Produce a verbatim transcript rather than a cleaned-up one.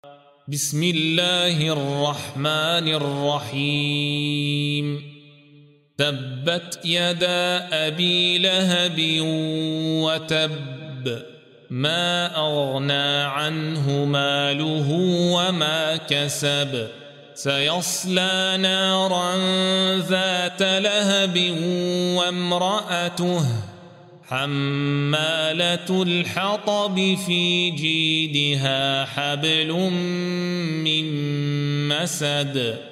بسم الله الرحمن الرحيم تبت يدا أبي لهب وتب ما أغنى عنه ماله وما كسب سيصلى نارا ذات لهب وامرأته حمالة الحطب في جيدها حبل من مسد